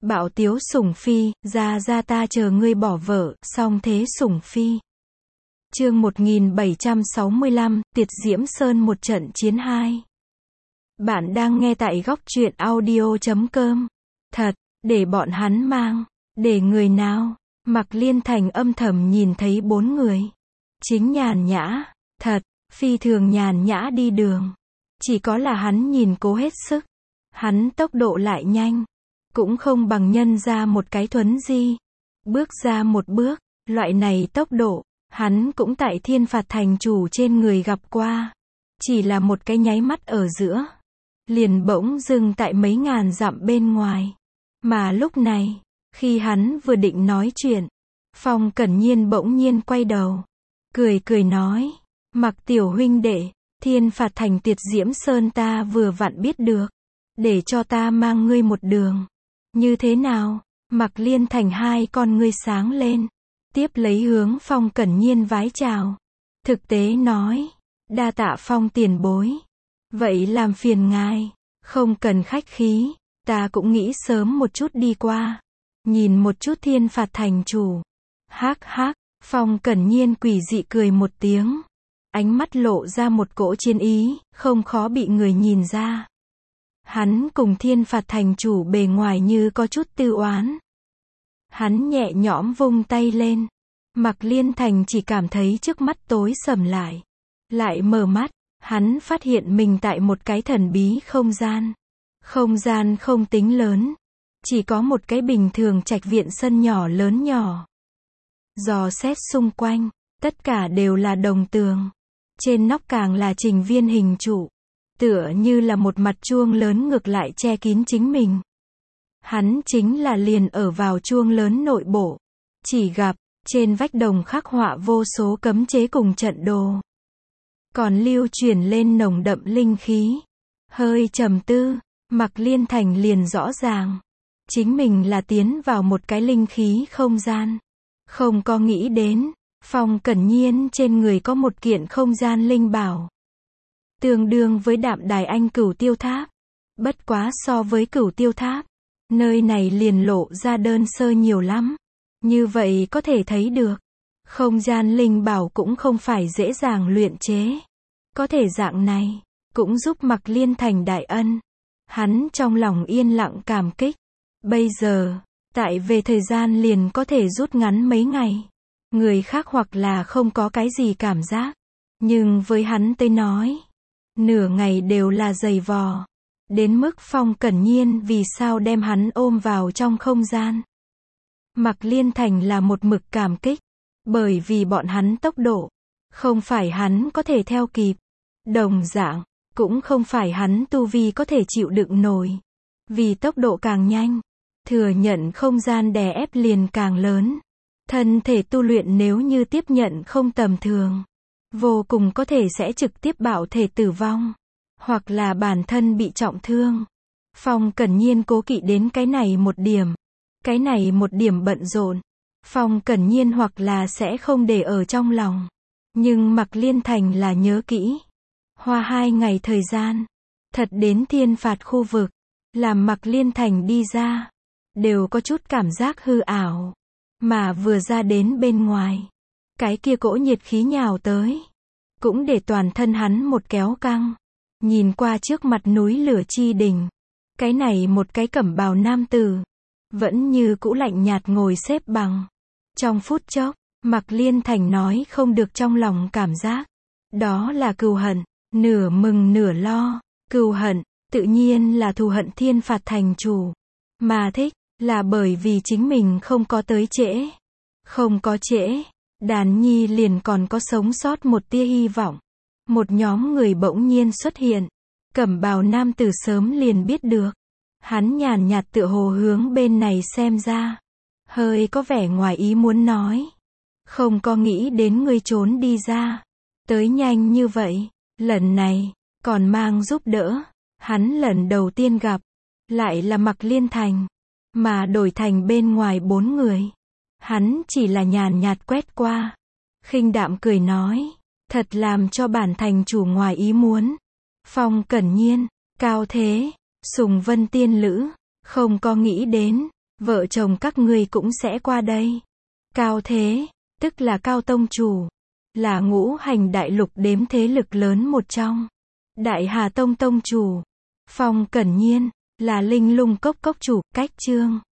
Bạo tiếu sủng phi, ra ta chờ ngươi bỏ vợ, song thế sủng phi. Chương 1765, Tiệt Diễm Sơn một trận chiến 2. Bạn đang nghe tại góc truyện audio.com. Thật, để bọn hắn mang, để người nào? Mạc Liên Thành âm thầm nhìn thấy 4 người. Chính nhàn nhã, thật, phi thường nhàn nhã đi đường. Chỉ có là hắn nhìn cố hết sức. Hắn tốc độ lại nhanh. Cũng không bằng nhân ra một cái thuấn di. Bước ra một bước, loại này tốc độ, hắn cũng tại Thiên Phạt Thành chủ trên người gặp qua. Chỉ là một cái nháy mắt ở giữa. Liền bỗng dưng tại mấy ngàn dặm bên ngoài. Mà lúc này, khi hắn vừa định nói chuyện, Phong Cẩn Nhiên bỗng nhiên quay đầu. Cười nói, Mạc tiểu huynh đệ, Thiên Phạt Thành Tiệt Diễm Sơn ta vừa vặn biết được. Để cho ta mang ngươi một đường. Như thế nào? Mạc Liên Thành hai con ngươi sáng lên. Tiếp lấy hướng Phong Cẩn Nhiên vái chào. Thực tế nói, đa tạ Phong tiền bối. Vậy làm phiền ngài, không cần khách khí, ta cũng nghĩ sớm một chút đi qua. Nhìn một chút Thiên Phạt Thành chủ. Hắc, Phong Cẩn Nhiên quỷ dị cười một tiếng. Ánh mắt lộ ra một cỗ chiến ý, không khó bị người nhìn ra. Hắn cùng Thiên Phạt Thành chủ bề ngoài như có chút tư oán. Hắn nhẹ nhõm vung tay lên. Mạc Liên Thành chỉ cảm thấy trước mắt tối sầm lại. Lại mở mắt, hắn phát hiện mình tại một cái thần bí không gian. Không gian không tính lớn. Chỉ có một cái bình thường trạch viện sân nhỏ lớn nhỏ. Dò xét xung quanh, tất cả đều là đồng tường. Trên nóc càng là trình viên hình trụ. Tựa như là một mặt chuông lớn ngược lại che kín chính mình. Hắn chính là liền ở vào chuông lớn nội bộ. Chỉ gặp, trên vách đồng khắc họa vô số cấm chế cùng trận đồ. Còn lưu truyền lên nồng đậm linh khí. Hơi trầm tư, Mạc Liên Thành liền rõ ràng. Chính mình là tiến vào một cái linh khí không gian. Không có nghĩ đến, Phong Cẩn Nhiên trên người có một kiện không gian linh bảo. Tương đương với Đạm Đài Anh Cửu Tiêu Tháp. Bất quá so với Cửu Tiêu Tháp, nơi này liền lộ ra đơn sơ nhiều lắm. Như vậy có thể thấy được, không gian linh bảo cũng không phải dễ dàng luyện chế. Có thể dạng này, cũng giúp Mạc Liên Thành đại ân. Hắn trong lòng yên lặng cảm kích. Bây giờ, tại về thời gian liền có thể rút ngắn mấy ngày. Người khác hoặc là không có cái gì cảm giác. Nhưng với hắn tới nói, nửa ngày đều là dày vò. Đến mức Phong Cẩn Nhiên vì sao đem hắn ôm vào trong không gian. Mạc Liên Thành là một mực cảm kích. Bởi vì bọn hắn tốc độ, không phải hắn có thể theo kịp. Đồng dạng, cũng không phải hắn tu vi có thể chịu đựng nổi. Vì tốc độ càng nhanh, thừa nhận không gian đè ép liền càng lớn. Thân thể tu luyện nếu như tiếp nhận không tầm thường, vô cùng có thể sẽ trực tiếp bạo thể tử vong. Hoặc là bản thân bị trọng thương. Phong Cẩn Nhiên cố kỵ đến cái này một điểm. Cái này một điểm bận rộn. Phong Cẩn Nhiên hoặc là sẽ không để ở trong lòng. Nhưng Mạc Liên Thành là nhớ kỹ. Hoa 2 ngày thời gian. Thật đến Thiên Phạt khu vực. Làm Mạc Liên Thành đi ra. Đều có chút cảm giác hư ảo. Mà vừa ra đến bên ngoài. Cái kia cỗ nhiệt khí nhào tới. Cũng để toàn thân hắn một kéo căng. Nhìn qua trước mặt núi lửa chi đỉnh. Cái này một cái cẩm bào nam tử. Vẫn như cũ lạnh nhạt ngồi xếp bằng. Trong phút chốc, Mạc Liên Thành nói không được trong lòng cảm giác. Đó là cừu hận, nửa mừng nửa lo. Cừu hận, tự nhiên là thù hận Thiên Phạt Thành chủ. Mà thích, là bởi vì chính mình không có tới trễ. Không có trễ, Đàn Nhi liền còn có sống sót một tia hy vọng. Một nhóm người bỗng nhiên xuất hiện. Cẩm bào nam tử sớm liền biết được. Hắn nhàn nhạt tựa hồ hướng bên này xem ra. Hơi có vẻ ngoài ý muốn nói. Không có nghĩ đến ngươi trốn đi ra. Tới nhanh như vậy. Lần này, còn mang giúp đỡ. Hắn lần đầu tiên gặp. Lại là Mạc Liên Thành. Mà đổi thành bên ngoài 4 người. Hắn chỉ là nhàn nhạt quét qua. Khinh đạm cười nói. Thật làm cho bản thành chủ ngoài ý muốn. Phong Cẩn Nhiên, cao thế, Sùng Vân tiên lữ, không có nghĩ đến, Vợ chồng các ngươi cũng sẽ qua đây. Cao Thế, tức là Cao Tông Chủ, là ngũ hành đại lục đếm thế lực lớn một trong. Đại Hà Tông Tông Chủ, Phong Cẩn Nhiên, là Linh Lung Cốc Cốc Chủ, cách chương.